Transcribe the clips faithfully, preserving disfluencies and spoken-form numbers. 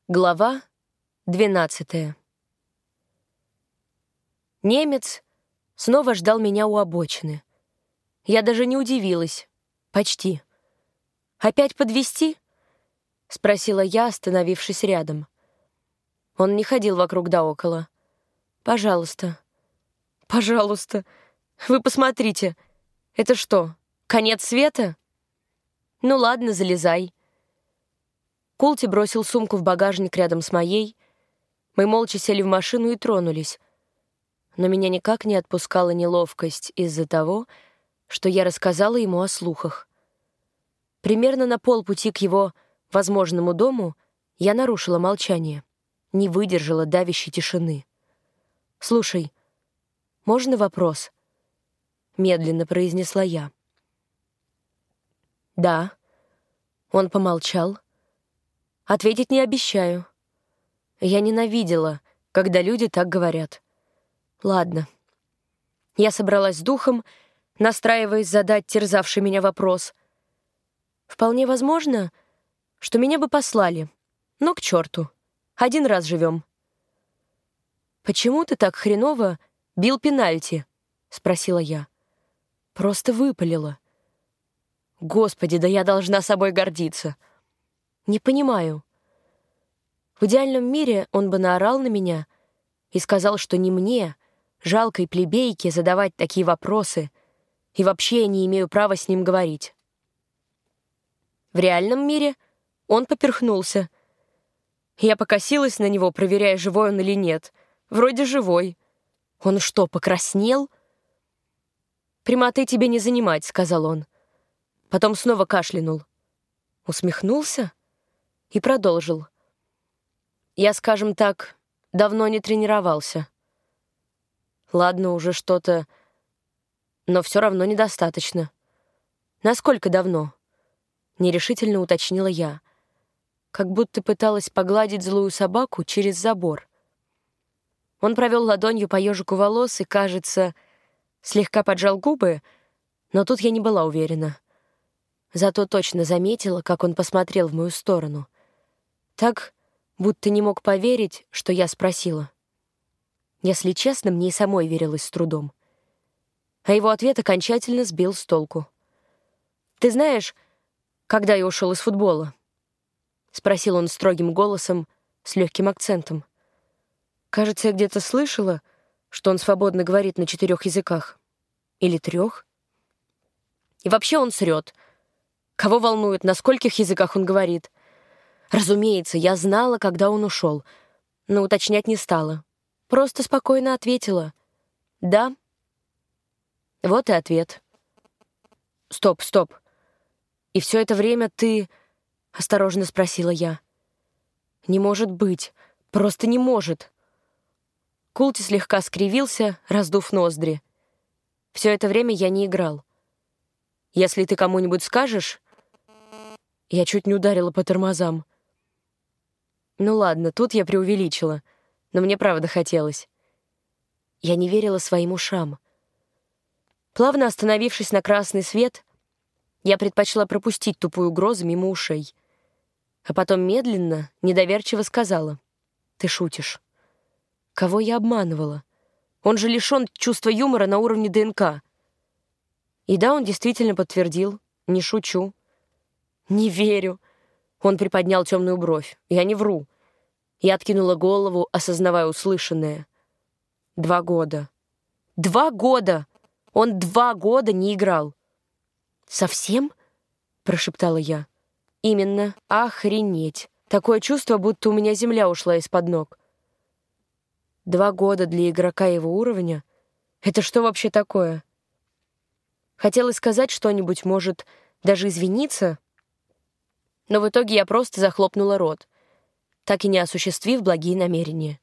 Глава двенадцатая. Немец снова ждал меня у обочины. Я даже не удивилась. Почти. «Опять подвезти?» — спросила я, остановившись рядом. Он не ходил вокруг да около. «Пожалуйста». «Пожалуйста. Вы посмотрите. Это что, конец света?» «Ну ладно, залезай». Култи бросил сумку в багажник рядом с моей. Мы молча сели в машину и тронулись. Но меня никак не отпускала неловкость из-за того, что я рассказала ему о слухах. Примерно на полпути к его возможному дому я нарушила молчание, не выдержала давящей тишины. «Слушай, можно вопрос?» — медленно произнесла я. «Да». Он помолчал. Ответить не обещаю. Я ненавидела, когда люди так говорят. Ладно. Я собралась с духом, настраиваясь задать терзавший меня вопрос. Вполне возможно, что меня бы послали. Но к черту. Один раз живем. «Почему ты так хреново бил пенальти?» — спросила я. Просто выпалила. Господи, да я должна собой гордиться. Не понимаю. В идеальном мире он бы наорал на меня и сказал, что не мне, жалкой плебейке, задавать такие вопросы, и вообще я не имею права с ним говорить. В реальном мире он поперхнулся. Я покосилась на него, проверяя, живой он или нет. Вроде живой. Он что, покраснел? «Прямотой тебе не занимать», — сказал он. Потом снова кашлянул. Усмехнулся и продолжил. «Я, скажем так, давно не тренировался. Ладно, уже что-то, но все равно недостаточно. Насколько давно?» — нерешительно уточнила я, как будто пыталась погладить злую собаку через забор. Он провел ладонью по ежику волос и, кажется, слегка поджал губы, но тут я не была уверена. Зато точно заметила, как он посмотрел в мою сторону. Так, будто не мог поверить, что я спросила. Если честно, мне и самой верилось с трудом. А его ответ окончательно сбил с толку. «Ты знаешь, когда я ушел из футбола?» — спросил он строгим голосом с легким акцентом. Кажется, я где-то слышала, что он свободно говорит на четырех языках. Или трех. И вообще он срет. Кого волнует, на скольких языках он говорит? Разумеется, я знала, когда он ушел, но уточнять не стала. Просто спокойно ответила. «Да». Вот и ответ. «Стоп, стоп. И все это время ты...» — осторожно спросила я. «Не может быть. Просто не может». Култи слегка скривился, раздув ноздри. «Все это время я не играл. Если ты кому-нибудь скажешь...» Я чуть не ударила по тормозам. Ну ладно, тут я преувеличила, но мне правда хотелось. Я не верила своим ушам. Плавно остановившись на красный свет, я предпочла пропустить тупую угрозу мимо ушей. А потом медленно, недоверчиво сказала: «Ты шутишь». Кого я обманывала? Он же лишён чувства юмора на уровне ДНК. И да, он действительно подтвердил. Не шучу. «Не верю». Он приподнял темную бровь. «Я не вру». Я откинула голову, осознавая услышанное. Два года. Два года! Он два года не играл. «Совсем?» — прошептала я. «Именно. Охренеть. Такое чувство, будто у меня земля ушла из-под ног». Два года для игрока его уровня? Это что вообще такое? Хотелось сказать что-нибудь, может, даже извиниться, но в итоге я просто захлопнула рот, так и не осуществив благие намерения.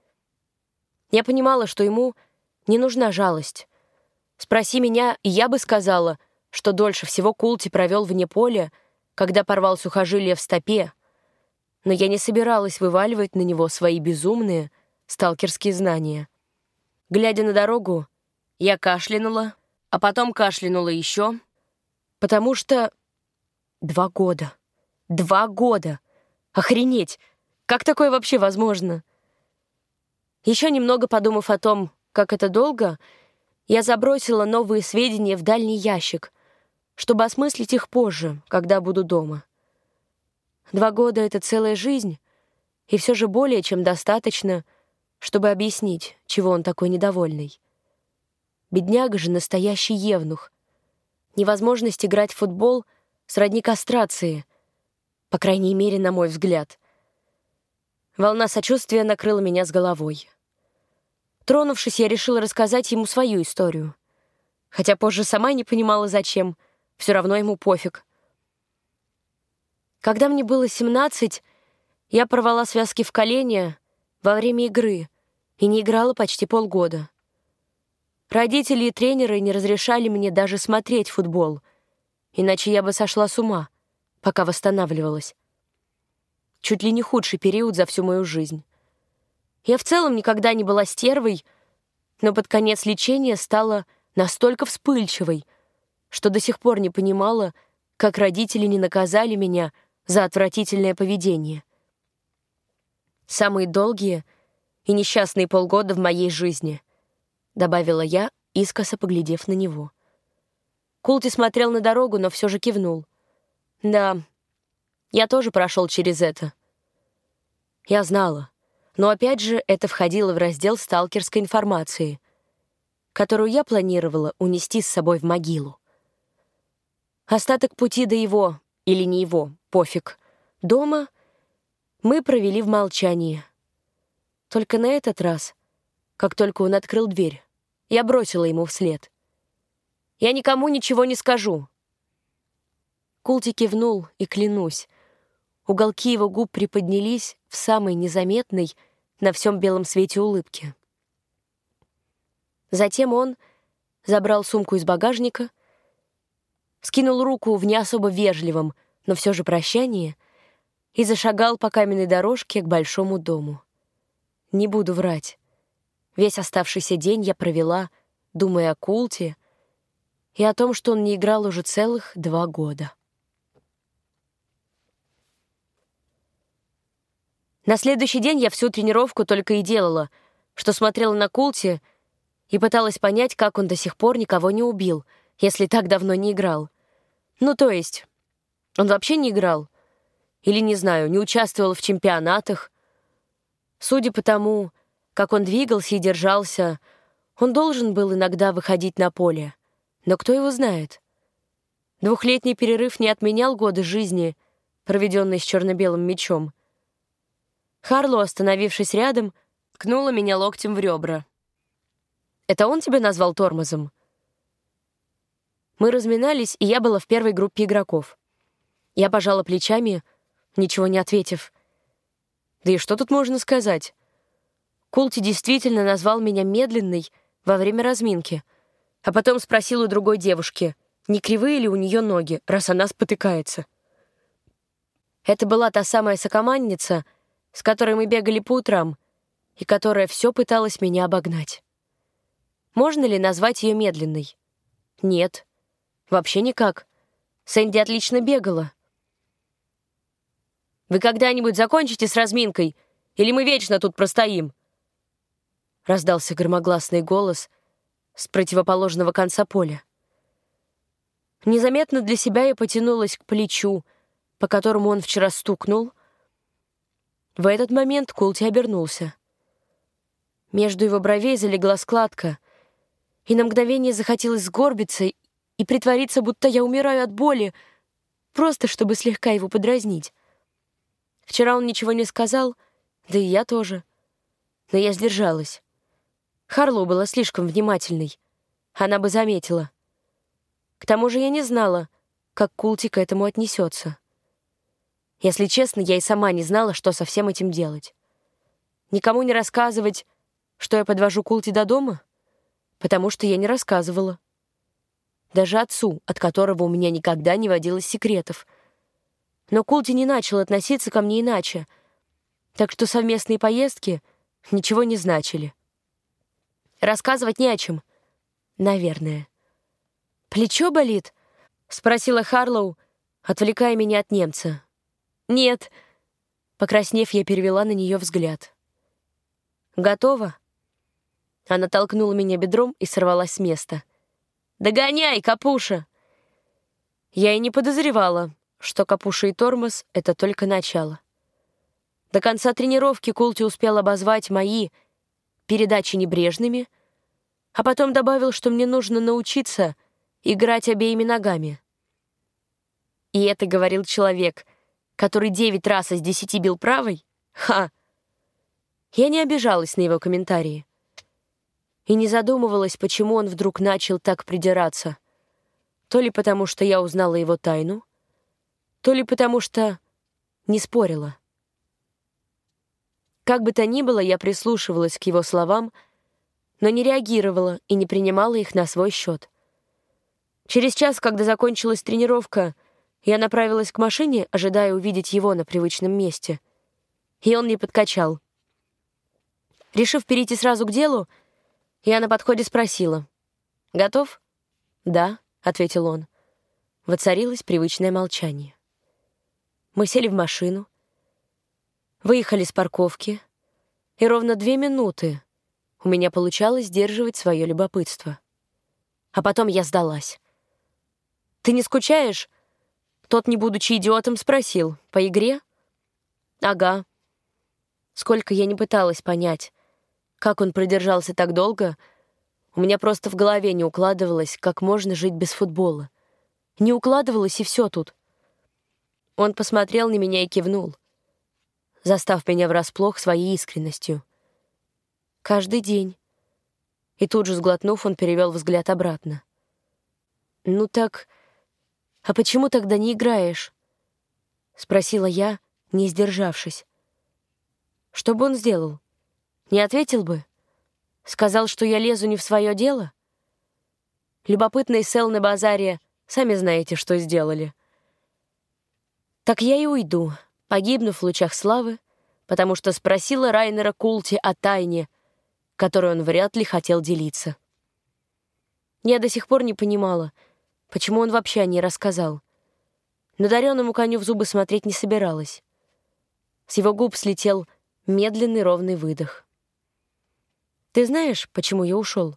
Я понимала, что ему не нужна жалость. Спроси меня, и я бы сказала, что дольше всего Култи провел вне поля, когда порвал сухожилие в стопе, но я не собиралась вываливать на него свои безумные сталкерские знания. Глядя на дорогу, я кашлянула, а потом кашлянула еще, потому что... Два года. Два года! Охренеть! Как такое вообще возможно? Еще немного подумав о том, как это долго, я забросила новые сведения в дальний ящик, чтобы осмыслить их позже, когда буду дома. Два года — это целая жизнь, и все же более чем достаточно, чтобы объяснить, чего он такой недовольный. Бедняга же настоящий евнух. Невозможность играть в футбол сродни кастрации, по крайней мере, на мой взгляд. Волна сочувствия накрыла меня с головой. Тронувшись, я решила рассказать ему свою историю. Хотя позже сама не понимала, зачем. Все равно ему пофиг. Когда мне было семнадцать, я порвала связки в колене во время игры и не играла почти полгода. Родители и тренеры не разрешали мне даже смотреть футбол, иначе я бы сошла с ума, пока восстанавливалась. Чуть ли не худший период за всю мою жизнь. Я в целом никогда не была стервой, но под конец лечения стала настолько вспыльчивой, что до сих пор не понимала, как родители не наказали меня за отвратительное поведение. «Самые долгие и несчастные полгода в моей жизни», — добавила я, искоса поглядев на него. Култи смотрел на дорогу, но все же кивнул. «Да, я тоже прошел через это». Я знала, но опять же это входило в раздел сталкерской информации, которую я планировала унести с собой в могилу. Остаток пути до его, или не его, пофиг, дома мы провели в молчании. Только на этот раз, как только он открыл дверь, я бросила ему вслед: «Я никому ничего не скажу». Култи кивнул, и клянусь, уголки его губ приподнялись в самой незаметной на всем белом свете улыбке. Затем он забрал сумку из багажника, скинул руку в не особо вежливом, но все же прощании и зашагал по каменной дорожке к большому дому. Не буду врать. Весь оставшийся день я провела, думая о Култи и о том, что он не играл уже целых два года. На следующий день я всю тренировку только и делала, что смотрела на Култи и пыталась понять, как он до сих пор никого не убил, если так давно не играл. Ну, то есть, он вообще не играл? Или, не знаю, не участвовал в чемпионатах? Судя по тому, как он двигался и держался, он должен был иногда выходить на поле. Но кто его знает? Двухлетний перерыв не отменял годы жизни, проведенные с черно-белым мячом. Харлоу, остановившись рядом, ткнула меня локтем в ребра. «Это он тебя назвал тормозом?» Мы разминались, и я была в первой группе игроков. Я пожала плечами, ничего не ответив. Да и что тут можно сказать? Култи действительно назвал меня медленной во время разминки, а потом спросил у другой девушки, не кривые ли у нее ноги, раз она спотыкается. Это была та самая сокомандница, с которой мы бегали по утрам, и которая все пыталась меня обогнать. Можно ли назвать ее медленной? Нет, вообще никак. Сэнди отлично бегала. «Вы когда-нибудь закончите с разминкой, или мы вечно тут простоим?» Раздался громогласный голос с противоположного конца поля. Незаметно для себя я потянулась к плечу, по которому он вчера стукнул. В этот момент Култи обернулся. Между его бровей залегла складка, и на мгновение захотелось сгорбиться и притвориться, будто я умираю от боли, просто чтобы слегка его подразнить. Вчера он ничего не сказал, да и я тоже. Но я сдержалась. Харлоу была слишком внимательной. Она бы заметила. К тому же я не знала, как Култи к этому отнесется. Если честно, я и сама не знала, что со всем этим делать. Никому не рассказывать, что я подвожу Култи до дома? Потому что я не рассказывала. Даже отцу, от которого у меня никогда не водилось секретов. Но Култи не начал относиться ко мне иначе, так что совместные поездки ничего не значили. Рассказывать не о чем. Наверное. «Плечо болит?» — спросила Харлоу, отвлекая меня от немца. «Нет. Покраснев, я перевела на нее взгляд. «Готова?» Она толкнула меня бедром и сорвалась с места. «Догоняй, Капуша!» Я и не подозревала, что Капуша и тормоз — это только начало. До конца тренировки Култи успел обозвать мои передачи небрежными, а потом добавил, что мне нужно научиться играть обеими ногами. И это говорил человек, который девять раз из десяти бил правой? Ха! Я не обижалась на его комментарии и не задумывалась, почему он вдруг начал так придираться. То ли потому, что я узнала его тайну, то ли потому, что не спорила. Как бы то ни было, я прислушивалась к его словам, но не реагировала и не принимала их на свой счет. Через час, когда закончилась тренировка, я направилась к машине, ожидая увидеть его на привычном месте. И он не подкачал. Решив перейти сразу к делу, я на подходе спросила: «Готов?» «Да», — ответил он. Воцарилось привычное молчание. Мы сели в машину, выехали с парковки, и ровно две минуты у меня получалось сдерживать свое любопытство. А потом я сдалась. «Ты не скучаешь?» Тот, не будучи идиотом, спросил: «По игре?» «Ага». Сколько я не пыталась понять, как он продержался так долго, у меня просто в голове не укладывалось, как можно жить без футбола. Не укладывалось, и все тут. Он посмотрел на меня и кивнул, застав меня врасплох своей искренностью. «Каждый день». И тут же, сглотнув, он перевел взгляд обратно. «Ну так, а почему тогда не играешь?» — спросила я, не сдержавшись. Что бы он сделал? Не ответил бы? Сказал, что я лезу не в свое дело? Любопытный сел на базаре, сами знаете, что сделали. Так я и уйду, погибну в лучах славы, потому что спросила Райнера Култи о тайне, которой он вряд ли хотел делиться. Я до сих пор не понимала, почему он вообще о ней рассказал. Но дареному коню в зубы смотреть не собиралась. С его губ слетел медленный ровный выдох. «Ты знаешь, почему я ушел?»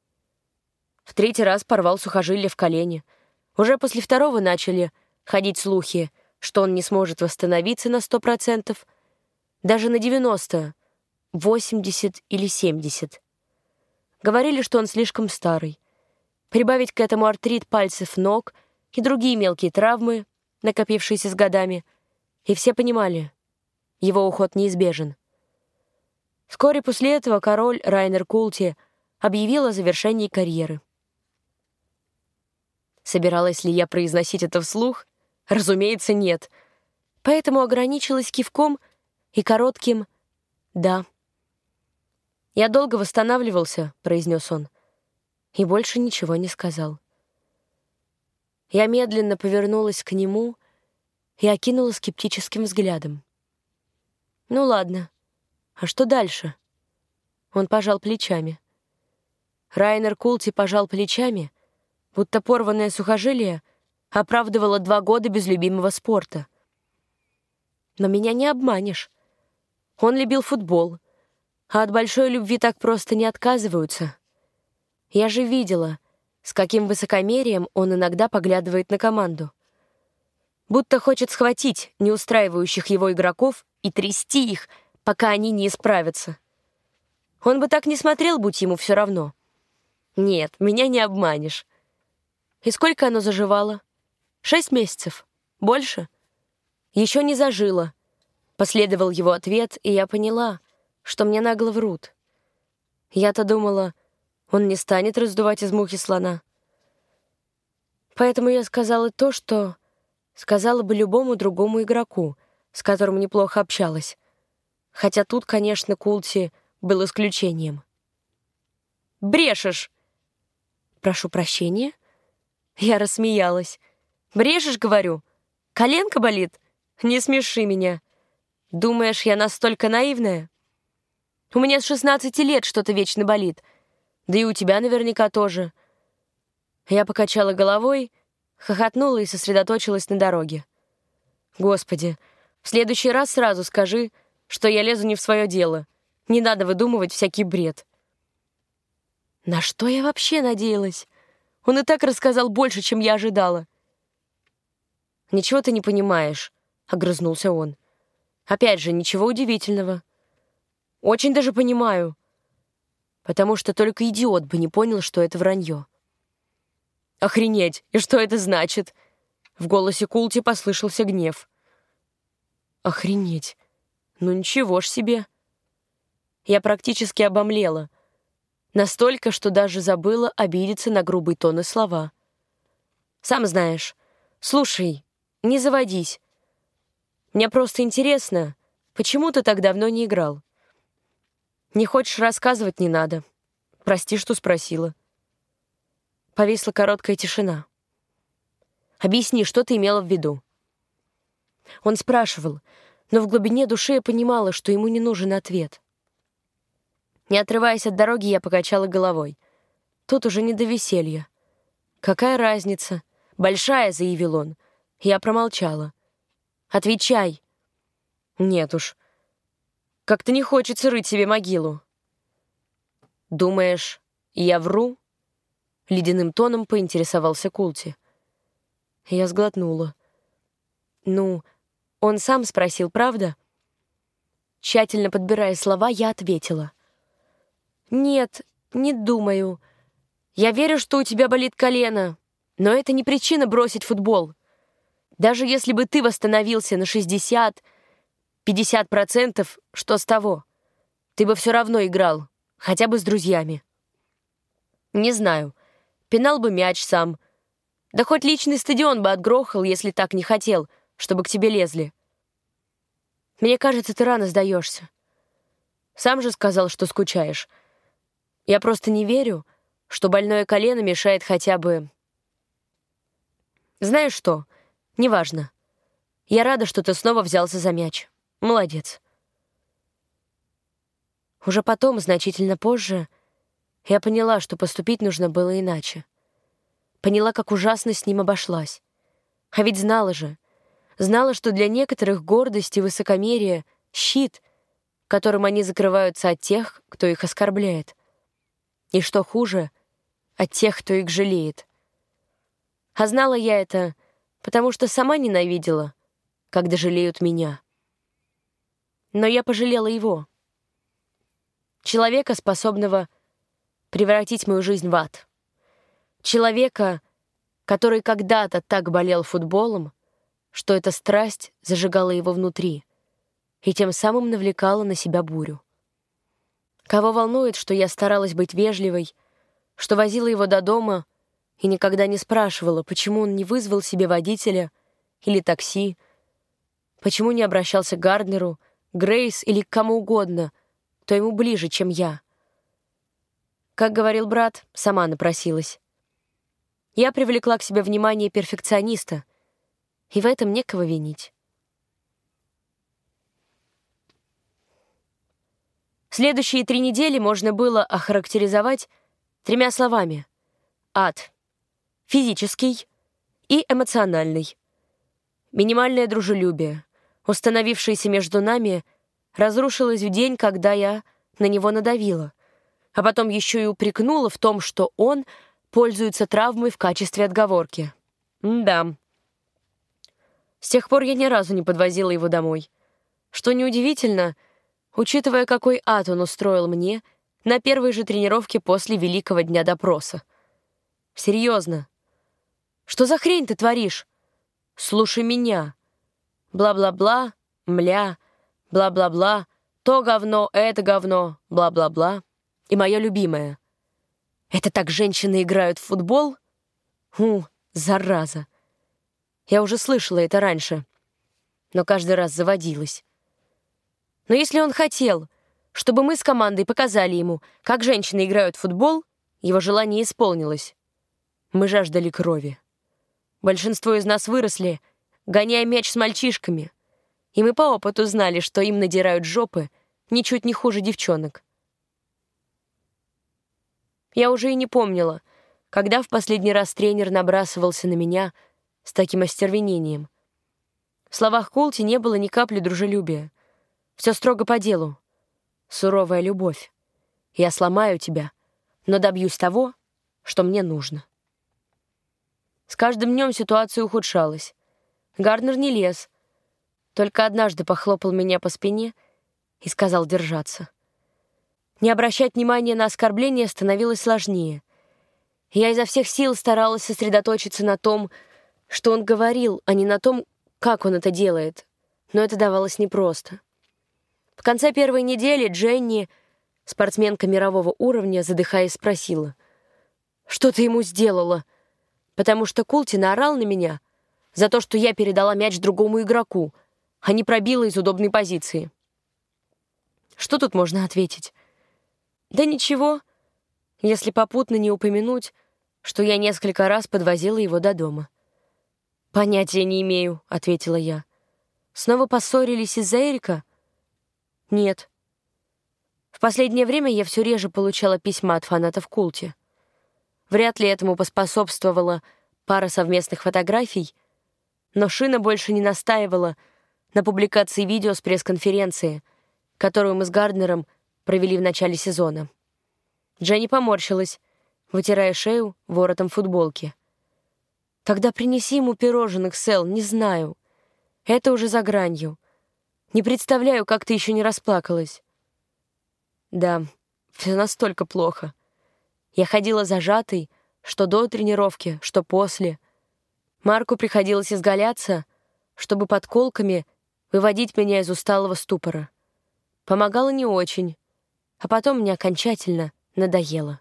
В третий раз порвал сухожилие в колене. Уже после второго начали ходить слухи, что он не сможет восстановиться на сто процентов, даже на девяносто, восемьдесят или семьдесят. Говорили, что он слишком старый. Прибавить к этому артрит пальцев ног и другие мелкие травмы, накопившиеся с годами, и все понимали, его уход неизбежен. Вскоре после этого король Райнер Култи объявил о завершении карьеры. Собиралась ли я произносить это вслух? Разумеется, нет. Поэтому ограничилась кивком и коротким «да». «Я долго восстанавливался», — произнес он, и больше ничего не сказал. Я медленно повернулась к нему и окинула скептическим взглядом. «Ну ладно, а что дальше?» Он пожал плечами. Райнер Култи пожал плечами, будто порванное сухожилие оправдывало два года без любимого спорта. Но меня не обманешь. Он любил футбол, а от большой любви так просто не отказываются. Я же видела, с каким высокомерием он иногда поглядывает на команду. Будто хочет схватить неустраивающих его игроков и трясти их, пока они не исправятся. Он бы так не смотрел, будь ему все равно. Нет, меня не обманешь. И сколько оно заживало? Шесть месяцев? Больше? Еще не зажило. Последовал его ответ, и я поняла, что мне нагло врут. Я-то думала, он не станет раздувать из мухи слона. Поэтому я сказала то, что сказала бы любому другому игроку, с которым неплохо общалась. Хотя тут, конечно, Култи был исключением. «Брешешь!» «Прошу прощения?» Я рассмеялась. «Брешешь, говорю? Коленка болит? Не смеши меня. Думаешь, я настолько наивная? У меня с шестнадцати лет что-то вечно болит. Да и у тебя наверняка тоже». Я покачала головой, хохотнула и сосредоточилась на дороге. Господи, В следующий раз сразу скажи, что я лезу не в свое дело. Не надо выдумывать всякий бред». На что я вообще надеялась? Он и так рассказал больше, чем я ожидала. «Ничего ты не понимаешь», — огрызнулся он. «Опять же, ничего удивительного. Очень даже понимаю, потому что только идиот бы не понял, что это вранье». «Охренеть! И что это значит?» В голосе Култи послышался гнев. «Охренеть! Ну ничего ж себе!» Я практически обомлела. Настолько, что даже забыла обидеться на грубый тон и слова. «Сам знаешь. Слушай, не заводись. Мне просто интересно, почему ты так давно не играл? Не хочешь рассказывать — не надо. Прости, что спросила». Повисла короткая тишина. «Объясни, что ты имела в виду?» Он спрашивал, но в глубине души я понимала, что ему не нужен ответ. Не отрываясь от дороги, я покачала головой. Тут уже не до веселья. «Какая разница?» «Большая», — заявил он. Я промолчала. «Отвечай». «Нет уж. Как-то не хочется рыть себе могилу». «Думаешь, я вру?» Ледяным тоном поинтересовался Култи. Я сглотнула. «Ну, он сам спросил, правда?» Тщательно подбирая слова, я ответила. «Нет, не думаю. Я верю, что у тебя болит колено, но это не причина бросить футбол. Даже если бы ты восстановился на шестьдесят, пятьдесят процентов, что с того? Ты бы все равно играл, хотя бы с друзьями. Не знаю, пинал бы мяч сам. Да хоть личный стадион бы отгрохал, если так не хотел, чтобы к тебе лезли. Мне кажется, ты рано сдаешься. Сам же сказал, что скучаешь. Я просто не верю, что больное колено мешает хотя бы... Знаешь что? Неважно. Я рада, что ты снова взялся за мяч. Молодец». Уже потом, значительно позже, я поняла, что поступить нужно было иначе. Поняла, как ужасно с ним обошлась. А ведь знала же. Знала, что для некоторых гордость и высокомерие — щит, которым они закрываются от тех, кто их оскорбляет. И что хуже — от тех, кто их жалеет. А знала я это, потому что сама ненавидела, когда жалеют меня. Но я пожалела его. Человека, способного превратить мою жизнь в ад. Человека, который когда-то так болел футболом, что эта страсть зажигала его внутри и тем самым навлекала на себя бурю. Кого волнует, что я старалась быть вежливой, что возила его до дома и никогда не спрашивала, почему он не вызвал себе водителя или такси, почему не обращался к Гарднеру, Грейс или к кому угодно, кто ему ближе, чем я. Как говорил брат, сама напросилась. Я привлекла к себе внимание перфекциониста, и в этом некого винить. Следующие три недели можно было охарактеризовать тремя словами: ад, физический и эмоциональный. Минимальное дружелюбие, установившееся между нами, разрушилось в день, когда я на него надавила, а потом еще и упрекнула в том, что он пользуется травмой в качестве отговорки. М-да. С тех пор я ни разу не подвозила его домой. Что неудивительно, учитывая, какой ад он устроил мне на первой же тренировке после великого дня допроса. Серьезно. Что за хрень ты творишь? Слушай меня. Бла-бла-бла, мля, бла-бла-бла, то говно, это говно, бла-бла-бла. И мое любимое. Это так женщины играют в футбол? Хм, зараза. Я уже слышала это раньше, но каждый раз заводилась. Но если он хотел, чтобы мы с командой показали ему, как женщины играют в футбол, его желание исполнилось. Мы жаждали крови. Большинство из нас выросли, гоняя мяч с мальчишками, и мы по опыту знали, что им надирают жопы ничуть не хуже девчонок. Я уже и не помнила, когда в последний раз тренер набрасывался на меня с таким остервенением. В словах Култи не было ни капли дружелюбия. Все строго по делу. Суровая любовь. Я сломаю тебя, но добьюсь того, что мне нужно. С каждым днем ситуация ухудшалась. Гарднер не лез, только однажды похлопал меня по спине и сказал держаться. Не обращать внимания на оскорбления становилось сложнее. Я изо всех сил старалась сосредоточиться на том, что он говорил, а не на том, как он это делает. Но это давалось непросто. В конце первой недели Дженни, спортсменка мирового уровня, задыхаясь, спросила: «Что ты ему сделала?» Потому что Култи наорал на меня за то, что я передала мяч другому игроку, а не пробила из удобной позиции. Что тут можно ответить? Да ничего, если попутно не упомянуть, что я несколько раз подвозила его до дома. «Понятия не имею», — ответила я. «Снова поссорились из-за Эрика?» «Нет». В последнее время я все реже получала письма от фанатов Култи. Вряд ли этому поспособствовала пара совместных фотографий, но Шина больше не настаивала на публикации видео с пресс-конференции, которую мы с Гарднером провели в начале сезона. Дженни поморщилась, вытирая шею воротом футболки. «Тогда принеси ему пирожных, Сэл, не знаю. Это уже за гранью. Не представляю, как ты еще не расплакалась». Да, все настолько плохо. Я ходила зажатой, что до тренировки, что после. Марку приходилось изгаляться, чтобы подколками выводить меня из усталого ступора. Помогало не очень, а потом мне окончательно надоело.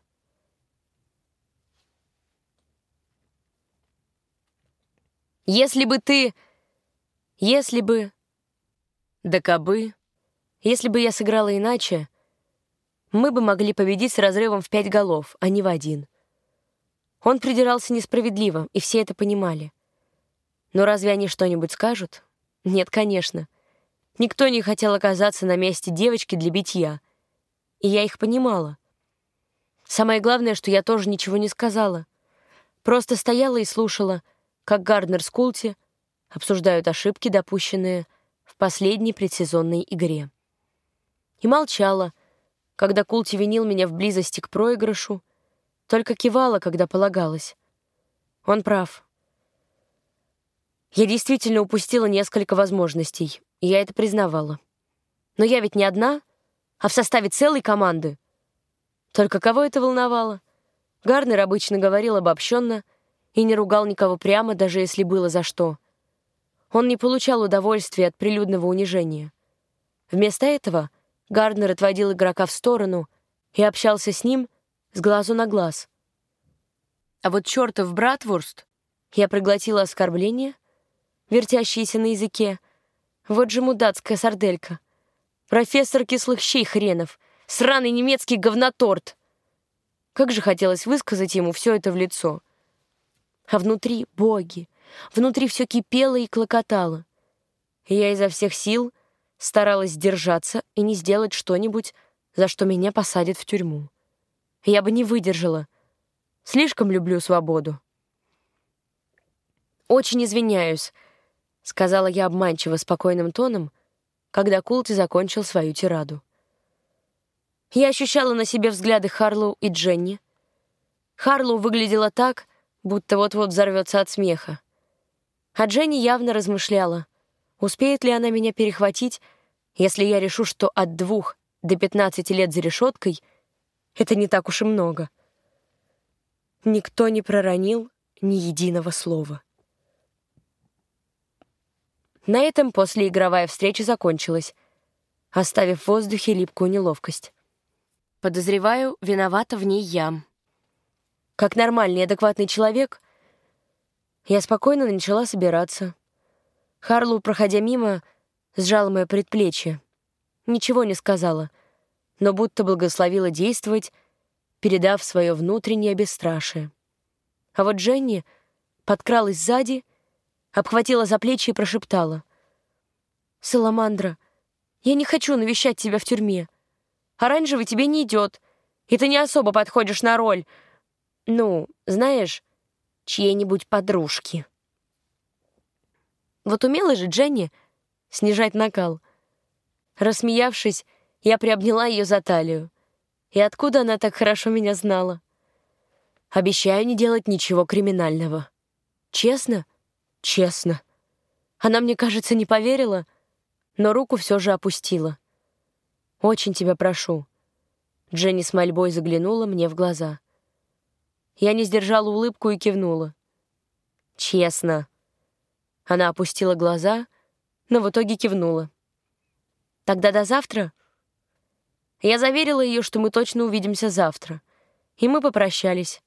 Если бы ты... Если бы... Да кабы... Если бы я сыграла иначе, мы бы могли победить с разрывом в пять голов, а не в один. Он придирался несправедливо, и все это понимали. Но разве они что-нибудь скажут? Нет, конечно. Никто не хотел оказаться на месте девочки для битья. И я их понимала. Самое главное, что я тоже ничего не сказала. Просто стояла и слушала, как Гарднер с Култи обсуждают ошибки, допущенные в последней предсезонной игре. И молчала, когда Култи винил меня в близости к проигрышу, только кивала, когда полагалось. Он прав. Я действительно упустила несколько возможностей, и я это признавала. Но я ведь не одна, а в составе целой команды. Только кого это волновало? Гарднер обычно говорил обобщенно и не ругал никого прямо, даже если было за что. Он не получал удовольствия от прилюдного унижения. Вместо этого Гарднер отводил игрока в сторону и общался с ним с глазу на глаз. А вот чертов Братвурст, я проглотила оскорбление, вертящееся на языке. Вот же мудацкая сарделька. Профессор кислых щей хренов, сраный немецкий говноторт. Как же хотелось высказать ему все это в лицо. А внутри — боги. Внутри все кипело и клокотало. И я изо всех сил старалась сдержаться и не сделать что-нибудь, за что меня посадят в тюрьму. Я бы не выдержала. Слишком люблю свободу. «Очень извиняюсь», — сказала я обманчиво спокойным тоном, когда Култи закончил свою тираду. Я ощущала на себе взгляды Харлоу и Дженни. Харлоу выглядела так, будто вот-вот взорвется от смеха. А Дженни явно размышляла, успеет ли она меня перехватить, если я решу, что от двух до пятнадцати лет за решеткой — это не так уж и много. Никто не проронил ни единого слова. На этом послеигровая встреча закончилась, оставив в воздухе липкую неловкость. Подозреваю, виновата в ней я. Как нормальный и адекватный человек, я спокойно начала собираться. Харлоу, проходя мимо, сжала мое предплечье. Ничего не сказала, но будто благословила действовать, передав свое внутреннее бесстрашие. А вот Дженни подкралась сзади, обхватила за плечи и прошептала: «Саламандра, я не хочу навещать тебя в тюрьме. Оранжевый тебе не идет, и ты не особо подходишь на роль, ну, знаешь, чьей-нибудь подружки». Вот умела же Дженни снижать накал. Рассмеявшись, я приобняла ее за талию. И откуда она так хорошо меня знала? Обещаю не делать ничего криминального. Честно? Честно. Она, мне кажется, не поверила, но руку все же опустила. Очень тебя прошу. Дженни с мольбой заглянула мне в глаза. Я не сдержала улыбку и кивнула. Честно. Она опустила глаза, но в итоге кивнула. Тогда до завтра? Я заверила ее, что мы точно увидимся завтра. И мы попрощались.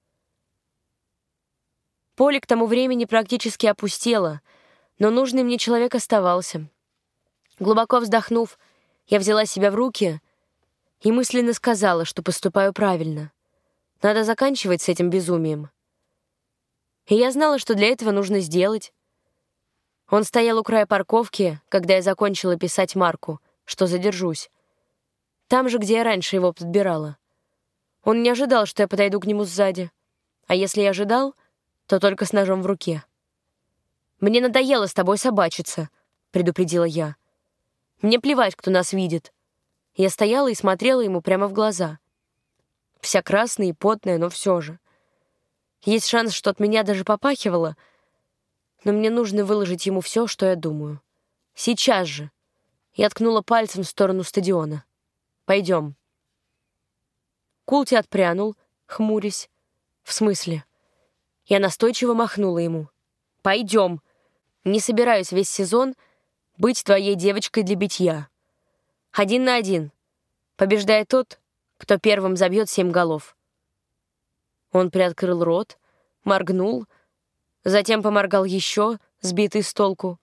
Поле к тому времени практически опустело, но нужный мне человек оставался. Глубоко вздохнув, я взяла себя в руки и мысленно сказала, что поступаю правильно. Надо заканчивать с этим безумием. И я знала, что для этого нужно сделать. Он стоял у края парковки, когда я закончила писать Марку, что задержусь. Там же, где я раньше его подбирала. Он не ожидал, что я подойду к нему сзади. А если и ожидал, то только с ножом в руке. «Мне надоело с тобой собачиться», — предупредила я. «Мне плевать, кто нас видит». Я стояла и смотрела ему прямо в глаза. Вся красная и потная, но все же. Есть шанс, что от меня даже попахивало, но мне нужно выложить ему все, что я думаю. Сейчас же. Я ткнула пальцем в сторону стадиона. «Пойдем». Култи отпрянул, хмурясь. «В смысле?» Я настойчиво махнула ему. «Пойдем. Не собираюсь весь сезон быть твоей девочкой для битья. Один на один. Побеждает тот, кто первым забьет семь голов». Он приоткрыл рот, моргнул, затем поморгал еще, сбитый с толку.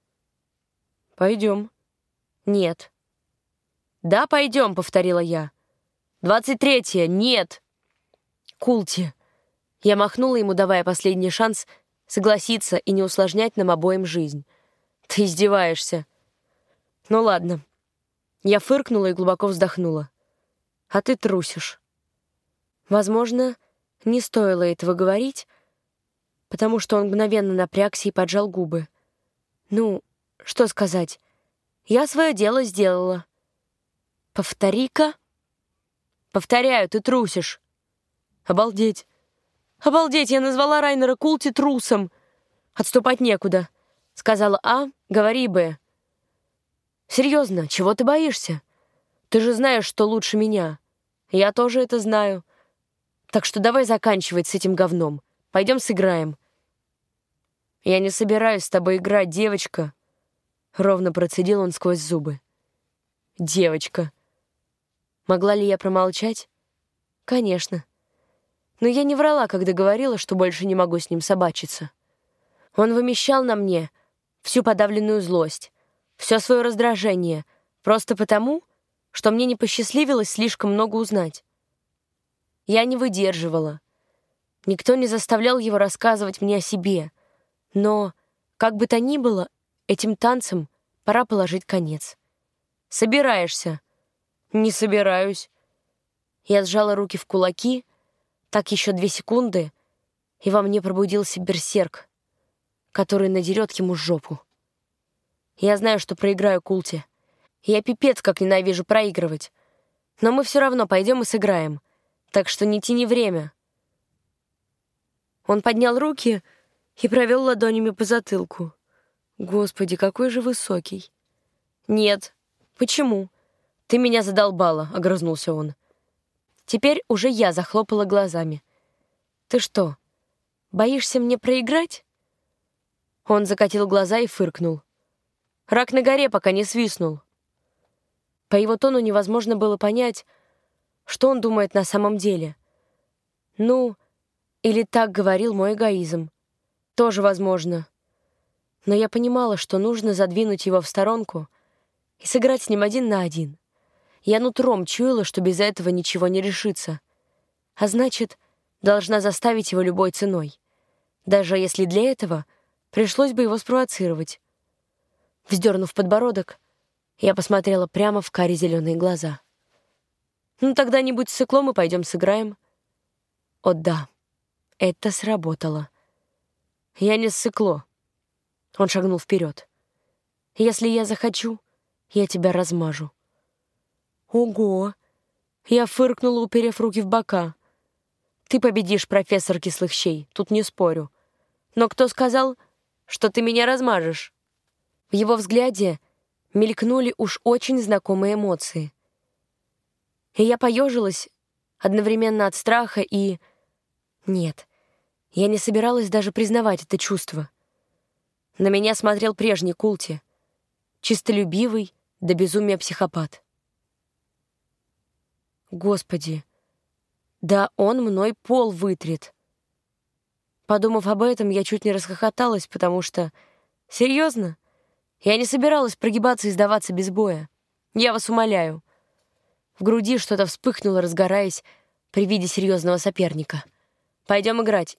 «Пойдем». «Нет». «Да, пойдем», — повторила я. «Двадцать третье, нет». «Култи». Я махнула ему, давая последний шанс согласиться и не усложнять нам обоим жизнь. «Ты издеваешься». «Ну ладно». Я фыркнула и глубоко вздохнула. «А ты трусишь». Возможно, не стоило этого говорить, потому что он мгновенно напрягся и поджал губы. «Ну, что сказать? Я свое дело сделала». «Повтори-ка». «Повторяю, ты трусишь». «Обалдеть! Обалдеть! Я назвала Райнера Култи трусом!» «Отступать некуда», — сказала А, говори Б. «Серьезно, чего ты боишься? Ты же знаешь, что лучше меня. Я тоже это знаю. Так что давай заканчивать с этим говном. Пойдем сыграем». «Я не собираюсь с тобой играть, девочка», — ровно процедил он сквозь зубы. «Девочка». Могла ли я промолчать? Конечно. Но я не врала, когда говорила, что больше не могу с ним собачиться. Он вымещал на мне всю подавленную злость, все свое раздражение, просто потому, что мне не посчастливилось слишком много узнать. Я не выдерживала. Никто не заставлял его рассказывать мне о себе. Но, как бы то ни было, этим танцам пора положить конец. «Собираешься?» «Не собираюсь». Я сжала руки в кулаки, так еще две секунды, и во мне пробудился берсерк, который надерет ему жопу. Я знаю, что проиграю Култи. Я пипец как ненавижу проигрывать. Но мы все равно пойдем и сыграем, так что не тяни время. Он поднял руки и провел ладонями по затылку. Господи, какой же высокий. «Нет. Почему?» «Ты меня задолбала», — огрызнулся он. Теперь уже я захлопала глазами. «Ты что, боишься мне проиграть?» Он закатил глаза и фыркнул. «Рак на горе, пока не свистнул». По его тону невозможно было понять, что он думает на самом деле. Ну, или так говорил мой эгоизм. Тоже возможно. Но я понимала, что нужно задвинуть его в сторонку и сыграть с ним один на один. Я нутром чуяла, что без этого ничего не решится. А значит, должна заставить его любой ценой. Даже если для этого пришлось бы его спровоцировать. Вздернув подбородок, я посмотрела прямо в карие зеленые глаза. «Ну тогда не будь циклом и пойдем сыграем». О да, это сработало. Я не ссыкло. Он шагнул вперед. «Если я захочу, я тебя размажу». «Ого!» Я фыркнула, уперев руки в бока. «Ты победишь, профессор кислых щей, тут не спорю. Но кто сказал, что ты меня размажешь?» В его взгляде мелькнули уж очень знакомые эмоции. И я поежилась одновременно от страха и... Нет, я не собиралась даже признавать это чувство. На меня смотрел прежний Култи, чистолюбивый до безумия психопат. Господи, да он мной пол вытрет. Подумав об этом, я чуть не расхохоталась, потому что... Серьезно? Я не собиралась прогибаться и сдаваться без боя. Я вас умоляю. В груди что-то вспыхнуло, разгораясь при виде серьезного соперника. Пойдем играть.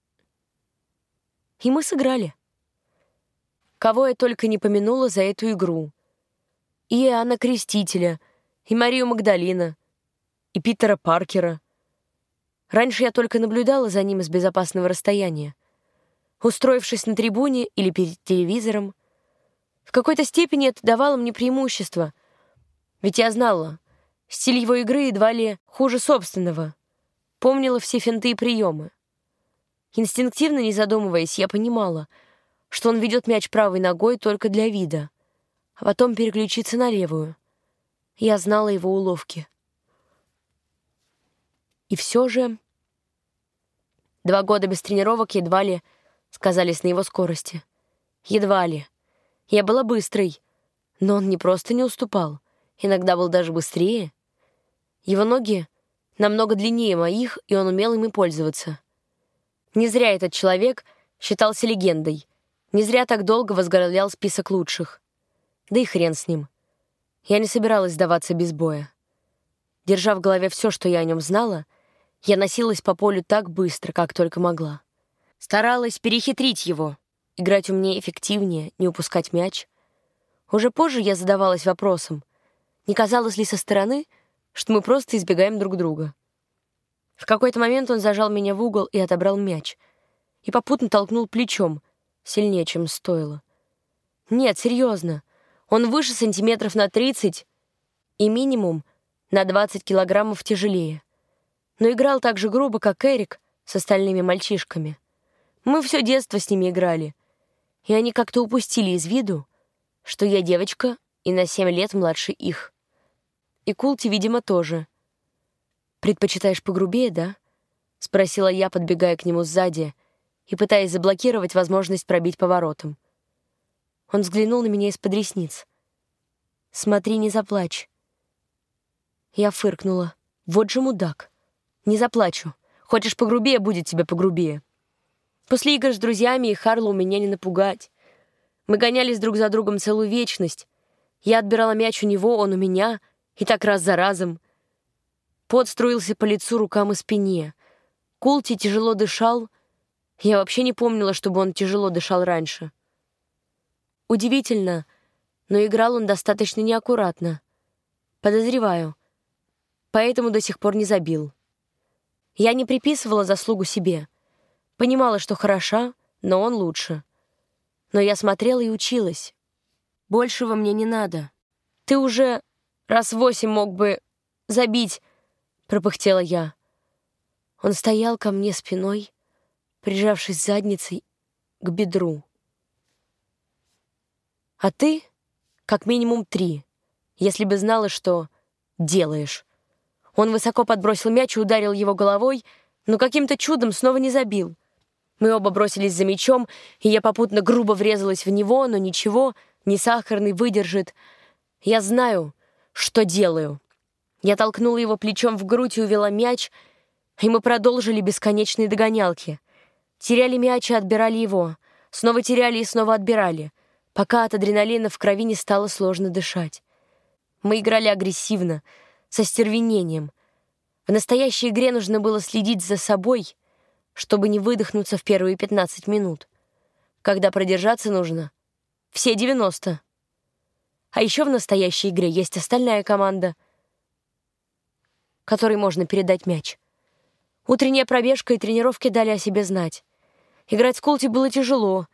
И мы сыграли. Кого я только не помянула за эту игру. И Иоанна Крестителя, и Марию Магдалина, и Питера Паркера. Раньше я только наблюдала за ним с безопасного расстояния, устроившись на трибуне или перед телевизором. В какой-то степени это давало мне преимущество, ведь я знала, стиль его игры едва ли хуже собственного, помнила все финты и приемы. Инстинктивно, не задумываясь, я понимала, что он ведет мяч правой ногой только для вида, а потом переключится на левую. Я знала его уловки. И все же два года без тренировок едва ли сказались на его скорости. Едва ли. Я была быстрой, но он не просто не уступал, иногда был даже быстрее. Его ноги намного длиннее моих, и он умел ими пользоваться. Не зря этот человек считался легендой, не зря так долго возглавлял список лучших. Да и хрен с ним. Я не собиралась сдаваться без боя. Держа в голове все, что я о нем знала, я носилась по полю так быстро, как только могла. Старалась перехитрить его, играть умнее, эффективнее, не упускать мяч. Уже позже я задавалась вопросом, не казалось ли со стороны, что мы просто избегаем друг друга. В какой-то момент он зажал меня в угол и отобрал мяч, и попутно толкнул плечом, сильнее, чем стоило. Нет, серьезно, он выше сантиметров на тридцать и минимум на двадцать килограммов тяжелее. Но играл так же грубо, как Эрик с остальными мальчишками. Мы все детство с ними играли, и они как-то упустили из виду, что я девочка и на семь лет младше их. И Култи, видимо, тоже. «Предпочитаешь погрубее, да?» — спросила я, подбегая к нему сзади и пытаясь заблокировать возможность пробить поворотом. Он взглянул на меня из-под ресниц. «Смотри, не заплачь». Я фыркнула. «Вот же мудак. Не заплачу. Хочешь погрубее, будет тебе погрубее». После игр с друзьями и Харлоу меня не напугать. Мы гонялись друг за другом целую вечность. Я отбирала мяч у него, он у меня, и так раз за разом. Пот струился по лицу, рукам и спине. Култи тяжело дышал. Я вообще не помнила, чтобы он тяжело дышал раньше. Удивительно, но играл он достаточно неаккуратно. Подозреваю. Поэтому до сих пор не забил. Я не приписывала заслугу себе. Понимала, что хороша, но он лучше. Но я смотрела и училась. Большего мне не надо. Ты уже раз восемь мог бы забить, пропыхтела я. Он стоял ко мне спиной, прижавшись задницей к бедру. А ты как минимум три, если бы знала, что делаешь. Он высоко подбросил мяч и ударил его головой, но каким-то чудом снова не забил. Мы оба бросились за мячом, и я попутно грубо врезалась в него, но ничего, не сахарный выдержит. Я знаю, что делаю. Я толкнула его плечом в грудь и увела мяч, и мы продолжили бесконечные догонялки. Теряли мяч и отбирали его, снова теряли и снова отбирали, пока от адреналина в крови не стало сложно дышать. Мы играли агрессивно, со стервенением. В настоящей игре нужно было следить за собой, чтобы не выдохнуться в первые пятнадцать минут. Когда продержаться нужно все девяносто. А еще в настоящей игре есть остальная команда, которой можно передать мяч. Утренняя пробежка и тренировки дали о себе знать. Играть с Култи было тяжело,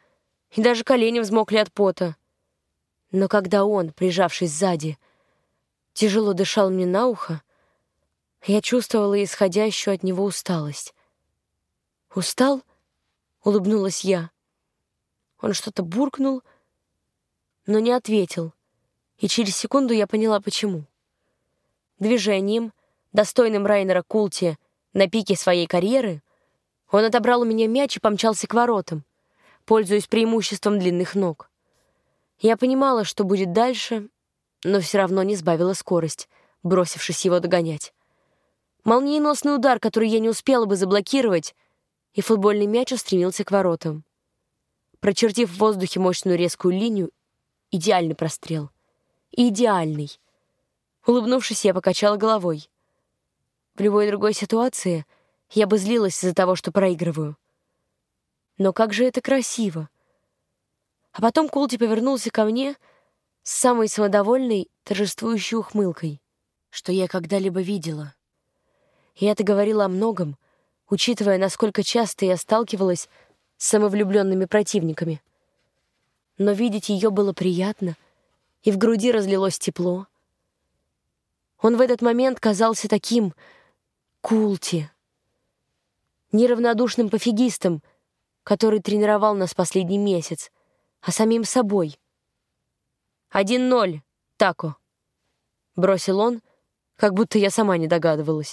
и даже колени взмокли от пота. Но когда он, прижавшись сзади, тяжело дышал мне на ухо, я чувствовала исходящую от него усталость. «Устал?» — улыбнулась я. Он что-то буркнул, но не ответил, и через секунду я поняла, почему. Движением, достойным Райнера Култи на пике своей карьеры, он отобрал у меня мяч и помчался к воротам, пользуясь преимуществом длинных ног. Я понимала, что будет дальше, но все равно не сбавила скорость, бросившись его догонять. Молниеносный удар, который я не успела бы заблокировать, и футбольный мяч устремился к воротам. Прочертив в воздухе мощную резкую линию, идеальный прострел. Идеальный. Улыбнувшись, я покачала головой. В любой другой ситуации я бы злилась из-за того, что проигрываю. Но как же это красиво! А потом Култи повернулся ко мне с самой самодовольной, торжествующей ухмылкой, что я когда-либо видела. И это говорило о многом, учитывая, насколько часто я сталкивалась с самовлюбленными противниками. Но видеть ее было приятно, и в груди разлилось тепло. Он в этот момент казался таким Култи, неравнодушным пофигистом, который тренировал нас последний месяц, а самим собой. «Один ноль, Тако», — бросил он, как будто я сама не догадывалась.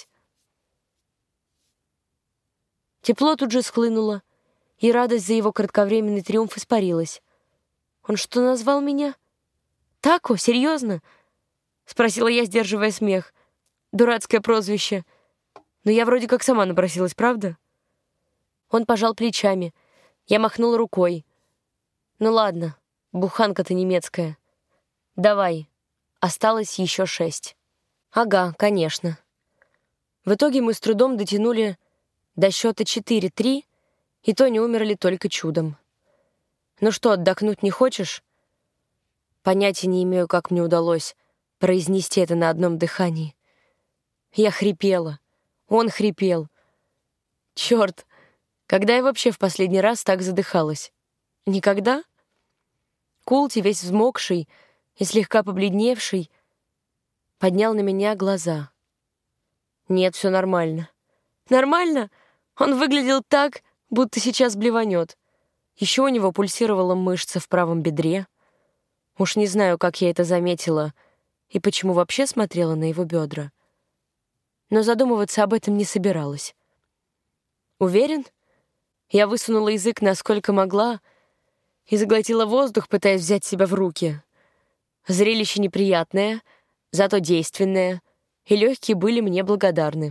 Тепло тут же схлынуло, и радость за его кратковременный триумф испарилась. «Он что, назвал меня? Тако? Серьезно?» — спросила я, сдерживая смех. «Дурацкое прозвище. Но я вроде как сама напросилась, правда?» Он пожал плечами. Я махнула рукой. «Ну ладно, буханка-то немецкая. Давай. Осталось еще шесть». «Ага, конечно». В итоге мы с трудом дотянули до счета четыре-три, и то не умерли только чудом. «Ну что, отдохнуть не хочешь?» Понятия не имею, как мне удалось произнести это на одном дыхании. Я хрипела. Он хрипел. Черт, когда я вообще в последний раз так задыхалась? Никогда? Култи, весь взмокший и слегка побледневший, поднял на меня глаза. Нет, все нормально. Нормально? Он выглядел так, будто сейчас блеванет. Еще у него пульсировала мышца в правом бедре. Уж не знаю, как я это заметила и почему вообще смотрела на его бедра. Но задумываться об этом не собиралась. «Уверен?» Я высунула язык насколько могла и заглотила воздух, пытаясь взять себя в руки. Зрелище неприятное, зато действенное, и легкие были мне благодарны.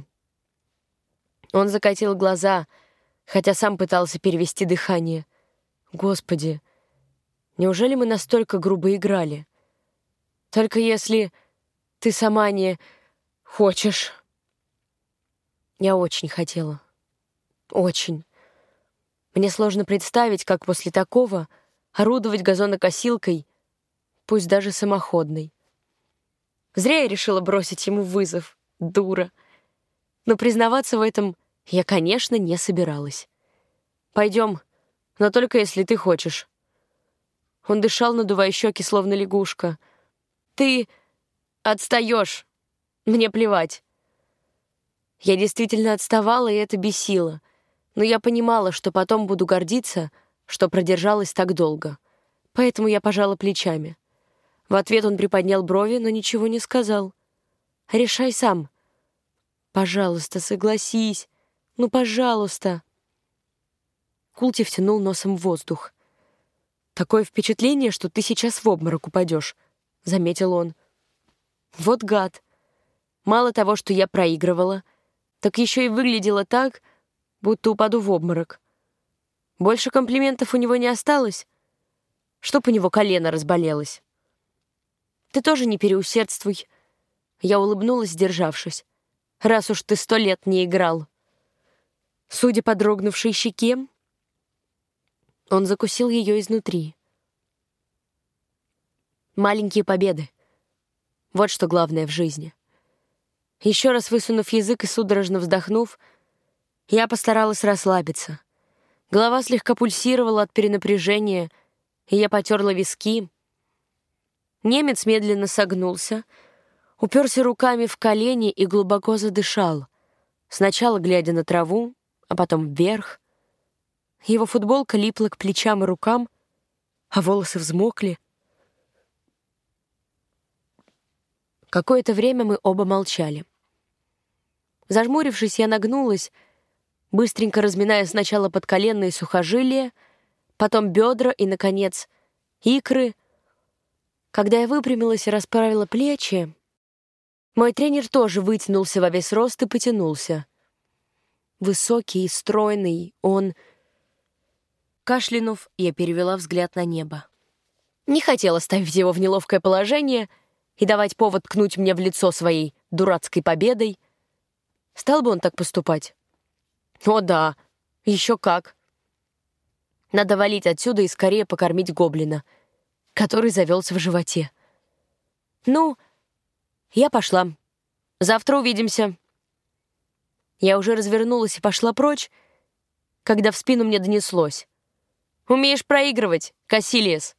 Он закатил глаза, хотя сам пытался перевести дыхание. Господи, неужели мы настолько грубо играли? Только если ты сама не хочешь. Я очень хотела. Очень. Мне сложно представить, как после такого орудовать газонокосилкой, пусть даже самоходной. Зря я решила бросить ему вызов, дура. Но признаваться в этом я, конечно, не собиралась. «Пойдем, но только если ты хочешь». Он дышал, надувая щеки, словно лягушка. «Ты отстаешь. Мне плевать». Я действительно отставала, и это бесило. Но я понимала, что потом буду гордиться, что продержалась так долго. Поэтому я пожала плечами. В ответ он приподнял брови, но ничего не сказал. «Решай сам». «Пожалуйста, согласись. Ну, пожалуйста». Култи втянул носом в воздух. «Такое впечатление, что ты сейчас в обморок упадешь», — заметил он. «Вот гад. Мало того, что я проигрывала, так еще и выглядела так, будто упаду в обморок. Больше комплиментов у него не осталось? Чтоб у него колено разболелось. Ты тоже не переусердствуй». Я улыбнулась, сдержавшись. «Раз уж ты сто лет не играл». Судя по дрогнувшей щеке, он закусил ее изнутри. Маленькие победы. Вот что главное в жизни. Еще раз высунув язык и судорожно вздохнув, я постаралась расслабиться. Голова слегка пульсировала от перенапряжения, и я потерла виски. Немец медленно согнулся, уперся руками в колени и глубоко задышал, сначала глядя на траву, а потом вверх. Его футболка липла к плечам и рукам, а волосы взмокли. Какое-то время мы оба молчали. Зажмурившись, я нагнулась, быстренько разминая сначала подколенные сухожилия, потом бедра и, наконец, икры. Когда я выпрямилась и расправила плечи, мой тренер тоже вытянулся во весь рост и потянулся. Высокий и стройный, он... Кашлянув, я перевела взгляд на небо. Не хотела ставить его в неловкое положение и давать повод ткнуть мне в лицо своей дурацкой победой. Стал бы он так поступать? О да, еще как. Надо валить отсюда и скорее покормить гоблина, который завелся в животе. Ну, я пошла. Завтра увидимся. Я уже развернулась и пошла прочь, когда в спину мне донеслось: «Умеешь проигрывать, Кассилиес?»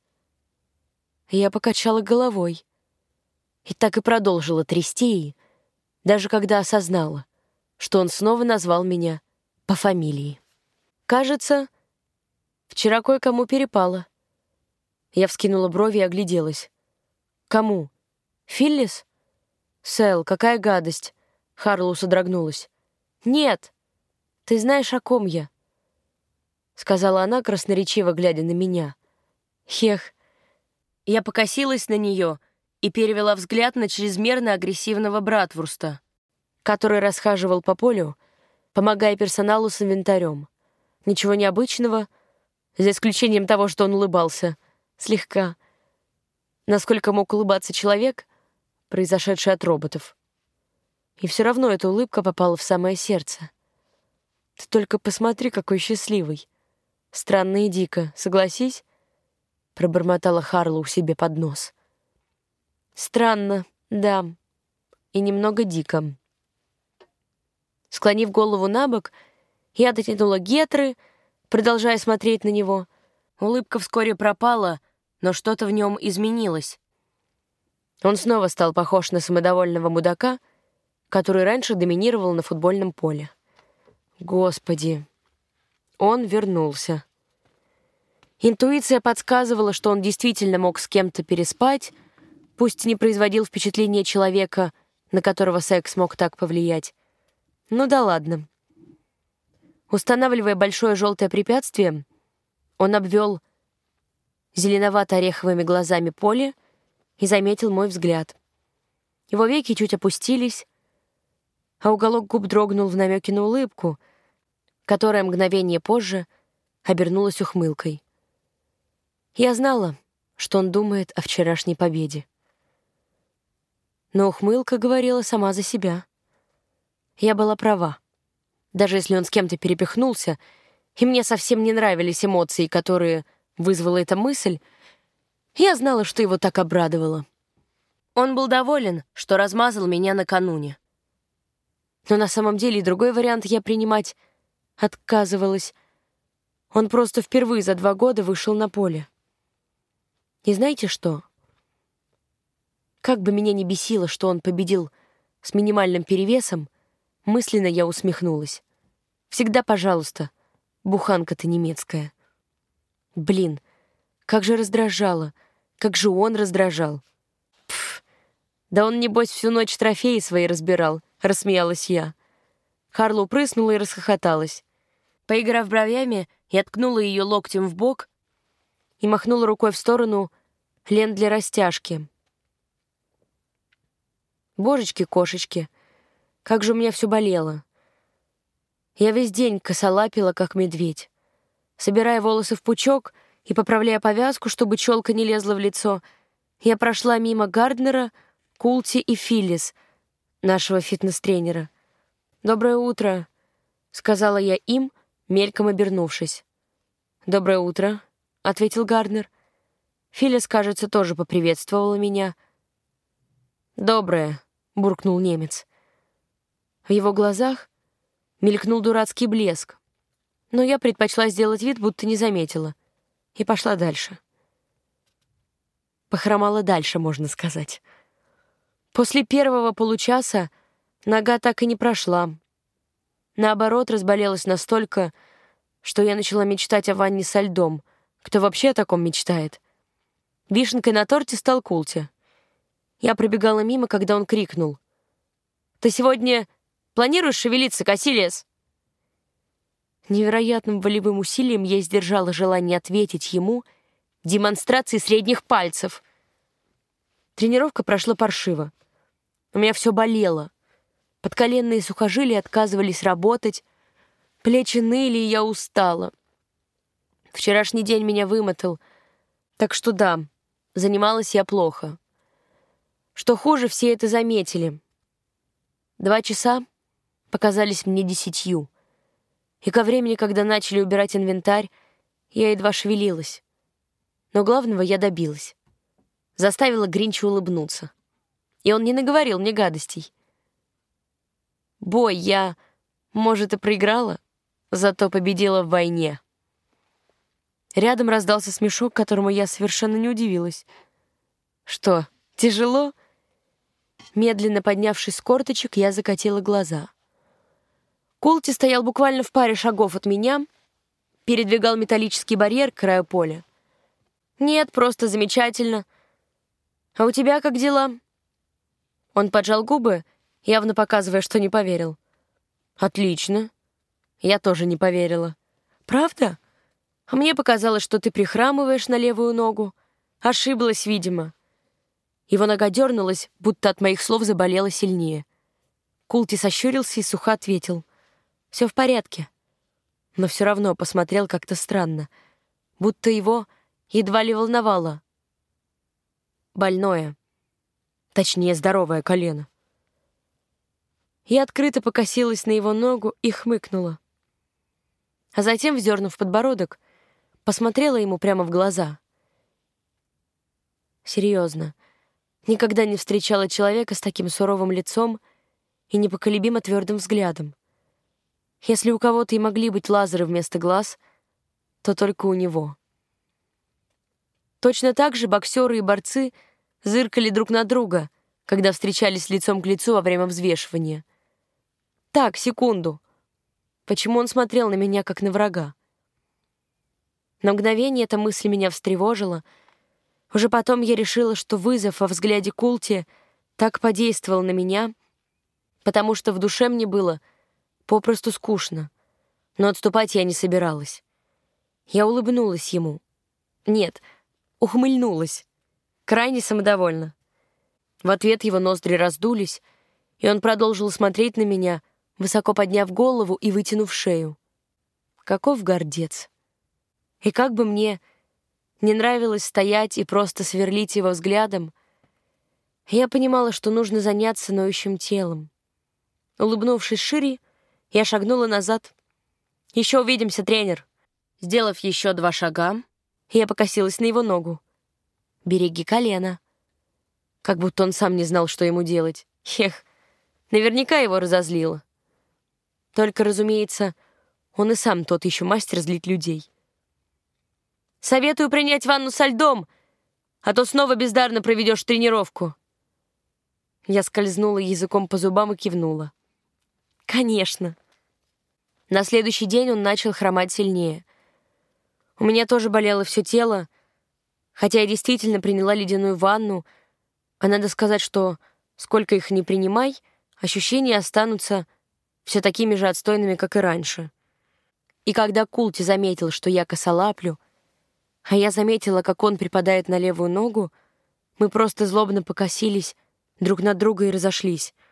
Я покачала головой и так и продолжила трясти, даже когда осознала, что он снова назвал меня по фамилии. Кажется, вчера кое-кому перепало. Я вскинула брови и огляделась. Кому? Филлис? Сэл, какая гадость. Харлоу содрогнулась. Нет, ты знаешь, о ком я, сказала она, красноречиво глядя на меня. Хех. Я покосилась на нее и перевела взгляд на чрезмерно агрессивного Братвурста, который расхаживал по полю, помогая персоналу с инвентарем. Ничего необычного, за исключением того, что он улыбался. Слегка. Насколько мог улыбаться человек, произошедший от роботов. И все равно эта улыбка попала в самое сердце. Ты только посмотри, какой счастливый. Странно и дико, согласись? Пробормотала Харлоу себе под нос. Странно, да, и немного дико. Склонив голову набок, я дотянула гетры, продолжая смотреть на него. Улыбка вскоре пропала, но что-то в нем изменилось. Он снова стал похож на самодовольного мудака, который раньше доминировал на футбольном поле. Господи, он вернулся. Интуиция подсказывала, что он действительно мог с кем-то переспать, пусть не производил впечатления человека, на которого секс мог так повлиять. Ну да ладно. Устанавливая большое желтое препятствие, он обвел зеленовато-ореховыми глазами поле и заметил мой взгляд. Его веки чуть опустились, а уголок губ дрогнул в намеке на улыбку, которая мгновение позже обернулась ухмылкой. Я знала, что он думает о вчерашней победе. Но ухмылка говорила сама за себя. Я была права. Даже если он с кем-то перепихнулся, и мне совсем не нравились эмоции, которые вызвала эта мысль, я знала, что его так обрадовало. Он был доволен, что размазал меня накануне. Но на самом деле и другой вариант я принимать отказывалась. Он просто впервые за два года вышел на поле. И знаете что? Как бы меня ни бесило, что он победил с минимальным перевесом, мысленно я усмехнулась. Всегда пожалуйста, буханка-то немецкая. Блин, как же раздражало, как же он раздражал. Пф, да он, небось, всю ночь трофеи свои разбирал, рассмеялась я. Харлоу прыснула и расхохоталась. Поиграв бровями, я ткнула ее локтем в бок и махнула рукой в сторону лент для растяжки. Божечки-кошечки, как же у меня все болело. Я весь день косолапила, как медведь. Собирая волосы в пучок и поправляя повязку, чтобы челка не лезла в лицо, я прошла мимо Гарднера, Култи и Филлис, нашего фитнес-тренера. «Доброе утро», — сказала я им, мельком обернувшись. «Доброе утро», — ответил Гарднер. Филлис, кажется, тоже поприветствовала меня. «Доброе», — буркнул немец. В его глазах мелькнул дурацкий блеск, но я предпочла сделать вид, будто не заметила, и пошла дальше. похромала дальше, можно сказать. После первого получаса нога так и не прошла. Наоборот, разболелась настолько, что я начала мечтать о ванне со льдом. Кто вообще о таком мечтает? Вишенкой на торте стал Култи. Я пробегала мимо, когда он крикнул: «Ты сегодня планируешь шевелиться, Кассилиас?» Невероятным волевым усилием я сдержала желание ответить ему демонстрацией средних пальцев. Тренировка прошла паршиво. У меня все болело. Подколенные сухожилия отказывались работать, плечи ныли, и я устала. Вчерашний день меня вымотал, так что да, занималась я плохо. Что хуже, все это заметили. Два часа показались мне десятью, и ко времени, когда начали убирать инвентарь, я едва шевелилась. Но главного я добилась. Заставила Гринча улыбнуться. И он не наговорил мне гадостей. Бой я, может, и проиграла, зато победила в войне. Рядом раздался смешок, которому я совершенно не удивилась. «Что, тяжело?» Медленно поднявшись с корточек, я закатила глаза. Култи стоял буквально в паре шагов от меня, передвигал металлический барьер к краю поля. «Нет, просто замечательно. А у тебя как дела?» Он поджал губы, явно показывая, что не поверил. «Отлично». Я тоже не поверила. «Правда? А мне показалось, что ты прихрамываешь на левую ногу. Ошиблась, видимо». Его нога дернулась, будто от моих слов заболела сильнее. Култи сощурился и сухо ответил: «Все в порядке». Но все равно посмотрел как-то странно, будто его едва ли волновало больное, точнее, здоровое колено. Я открыто покосилась на его ногу и хмыкнула. А затем, вздернув подбородок, посмотрела ему прямо в глаза. Серьезно, никогда не встречала человека с таким суровым лицом и непоколебимо твердым взглядом. Если у кого-то и могли быть лазеры вместо глаз, то только у него. Точно так же боксеры и борцы зыркали друг на друга, когда встречались лицом к лицу во время взвешивания. Так, секунду. Почему он смотрел на меня, как на врага? На мгновение эта мысль меня встревожила. Уже потом я решила, что вызов во взгляде Култи так подействовал на меня, потому что в душе мне было попросту скучно. Но отступать я не собиралась. Я улыбнулась ему. Нет, ухмыльнулась. Крайне самодовольно. В ответ его ноздри раздулись, и он продолжил смотреть на меня, высоко подняв голову и вытянув шею. Каков гордец! И как бы мне не нравилось стоять и просто сверлить его взглядом, я понимала, что нужно заняться ноющим телом. Улыбнувшись шире, я шагнула назад. «Еще увидимся, тренер!» Сделав еще два шага, я покосилась на его ногу. «Береги колено!» Как будто он сам не знал, что ему делать. Эх, наверняка его разозлило. Только, разумеется, он и сам тот еще мастер злить людей. «Советую принять ванну со льдом, а то снова бездарно проведешь тренировку». Я скользнула языком по зубам и кивнула. «Конечно». На следующий день он начал хромать сильнее. У меня тоже болело все тело, хотя я действительно приняла ледяную ванну, а надо сказать, что сколько их ни принимай, ощущения останутся все такими же отстойными, как и раньше. И когда Култи заметил, что я косолаплю, а я заметила, как он припадает на левую ногу, мы просто злобно покосились друг на друга и разошлись.